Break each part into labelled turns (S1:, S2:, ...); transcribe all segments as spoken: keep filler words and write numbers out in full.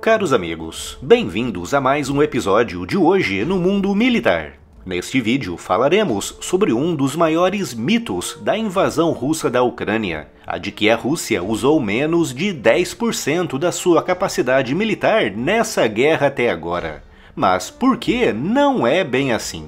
S1: Caros amigos, bem-vindos a mais um episódio de Hoje no Mundo Militar. Neste vídeo falaremos sobre um dos maiores mitos da invasão russa da Ucrânia, a de que a Rússia usou menos de dez por cento da sua capacidade militar nessa guerra até agora. Mas por que não é bem assim?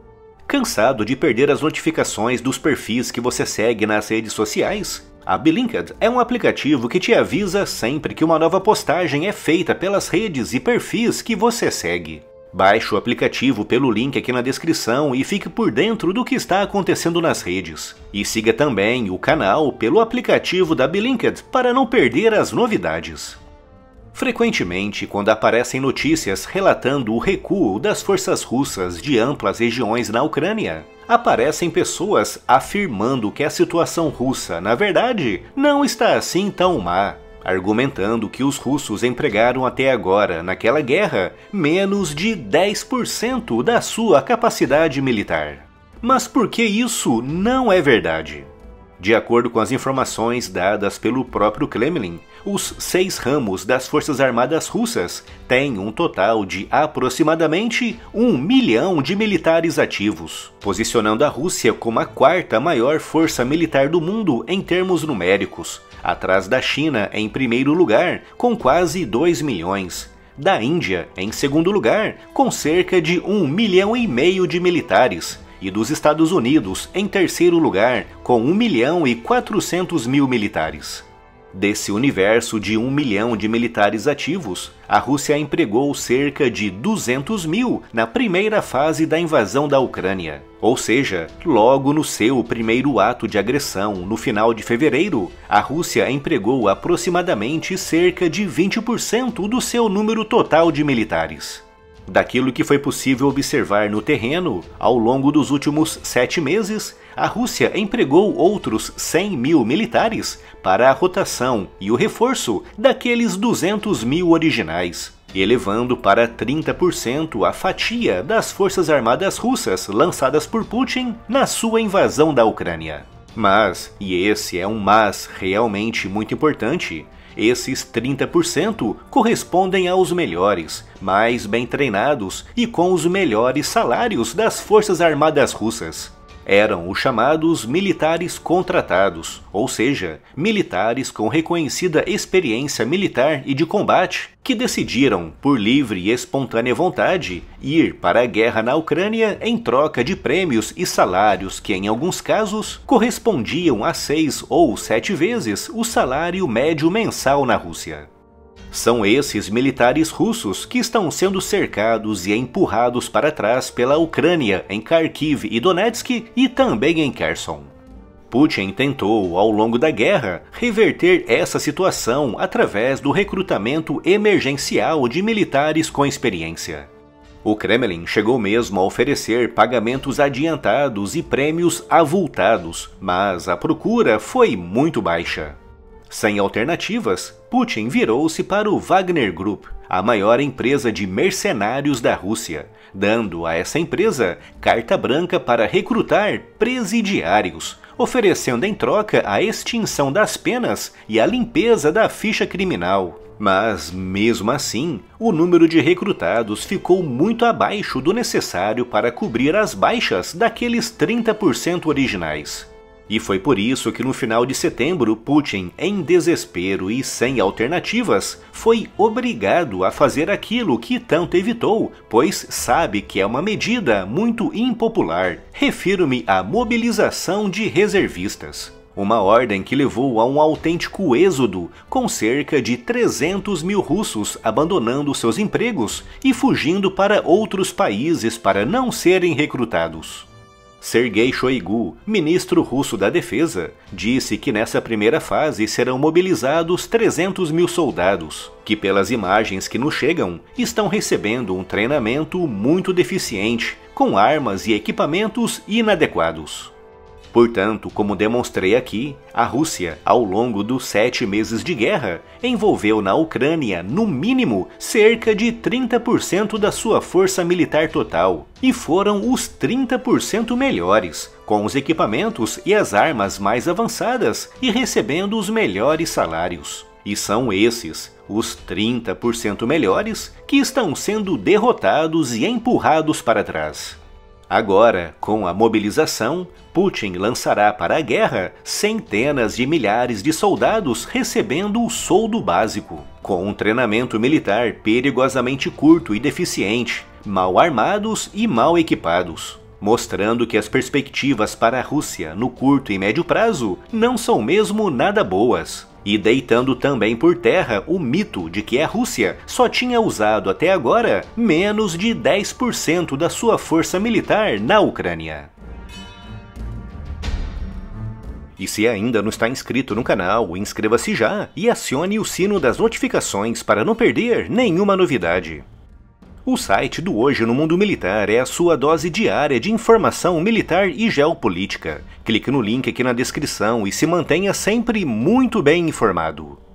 S1: Cansado de perder as notificações dos perfis que você segue nas redes sociais? A Blinked é um aplicativo que te avisa sempre que uma nova postagem é feita pelas redes e perfis que você segue. Baixe o aplicativo pelo link aqui na descrição e fique por dentro do que está acontecendo nas redes. E siga também o canal pelo aplicativo da Blinked para não perder as novidades. Frequentemente, quando aparecem notícias relatando o recuo das forças russas de amplas regiões na Ucrânia, aparecem pessoas afirmando que a situação russa, na verdade, não está assim tão má, argumentando que os russos empregaram até agora, naquela guerra, menos de dez por cento da sua capacidade militar. Mas por que isso não é verdade? De acordo com as informações dadas pelo próprio Kremlin, os seis ramos das Forças Armadas Russas têm um total de aproximadamente um milhão de militares ativos, posicionando a Rússia como a quarta maior força militar do mundo em termos numéricos, atrás da China em primeiro lugar, com quase dois milhões, da Índia em segundo lugar, com cerca de um milhão e meio de militares, e dos Estados Unidos em terceiro lugar, com um milhão e quatrocentos mil militares. Desse universo de um milhão de militares ativos, a Rússia empregou cerca de duzentos mil na primeira fase da invasão da Ucrânia. Ou seja, logo no seu primeiro ato de agressão, no final de fevereiro, a Rússia empregou aproximadamente cerca de vinte por cento do seu número total de militares. Daquilo que foi possível observar no terreno, ao longo dos últimos sete meses, a Rússia empregou outros cem mil militares para a rotação e o reforço daqueles duzentos mil originais, elevando para trinta por cento a fatia das forças armadas russas lançadas por Putin na sua invasão da Ucrânia. Mas, e esse é um mas realmente muito importante, esses trinta por cento correspondem aos melhores, mais bem treinados e com os melhores salários das Forças Armadas Russas. Eram os chamados militares contratados, ou seja, militares com reconhecida experiência militar e de combate, que decidiram, por livre e espontânea vontade, ir para a guerra na Ucrânia em troca de prêmios e salários que, em alguns casos, correspondiam a seis ou sete vezes o salário médio mensal na Rússia. São esses militares russos que estão sendo cercados e empurrados para trás pela Ucrânia em Kharkiv e Donetsk e também em Kherson. Putin tentou, ao longo da guerra, reverter essa situação através do recrutamento emergencial de militares com experiência. O Kremlin chegou mesmo a oferecer pagamentos adiantados e prêmios avultados, mas a procura foi muito baixa. Sem alternativas, Putin virou-se para o Wagner Group, a maior empresa de mercenários da Rússia, dando a essa empresa carta branca para recrutar presidiários, oferecendo em troca a extinção das penas e a limpeza da ficha criminal. Mas, mesmo assim, o número de recrutados ficou muito abaixo do necessário para cobrir as baixas daqueles trinta por cento originais. E foi por isso que no final de setembro, Putin, em desespero e sem alternativas, foi obrigado a fazer aquilo que tanto evitou, pois sabe que é uma medida muito impopular. Refiro-me à mobilização de reservistas. Uma ordem que levou a um autêntico êxodo, com cerca de trezentos mil russos abandonando seus empregos e fugindo para outros países para não serem recrutados. Sergei Shoigu, ministro russo da Defesa, disse que nessa primeira fase serão mobilizados trezentos mil soldados, que pelas imagens que nos chegam, estão recebendo um treinamento muito deficiente, com armas e equipamentos inadequados. Portanto, como demonstrei aqui, a Rússia, ao longo dos sete meses de guerra, envolveu na Ucrânia, no mínimo, cerca de trinta por cento da sua força militar total, e foram os trinta por cento melhores, com os equipamentos e as armas mais avançadas e recebendo os melhores salários. E são esses, os trinta por cento melhores, que estão sendo derrotados e empurrados para trás. Agora, com a mobilização, Putin lançará para a guerra centenas de milhares de soldados recebendo o soldo básico, com um treinamento militar perigosamente curto e deficiente, mal armados e mal equipados, mostrando que as perspectivas para a Rússia no curto e médio prazo não são mesmo nada boas. E deitando também por terra o mito de que a Rússia só tinha usado até agora menos de dez por cento da sua força militar na Ucrânia. E se ainda não está inscrito no canal, inscreva-se já e acione o sino das notificações para não perder nenhuma novidade. O site do Hoje no Mundo Militar é a sua dose diária de informação militar e geopolítica. Clique no link aqui na descrição e se mantenha sempre muito bem informado.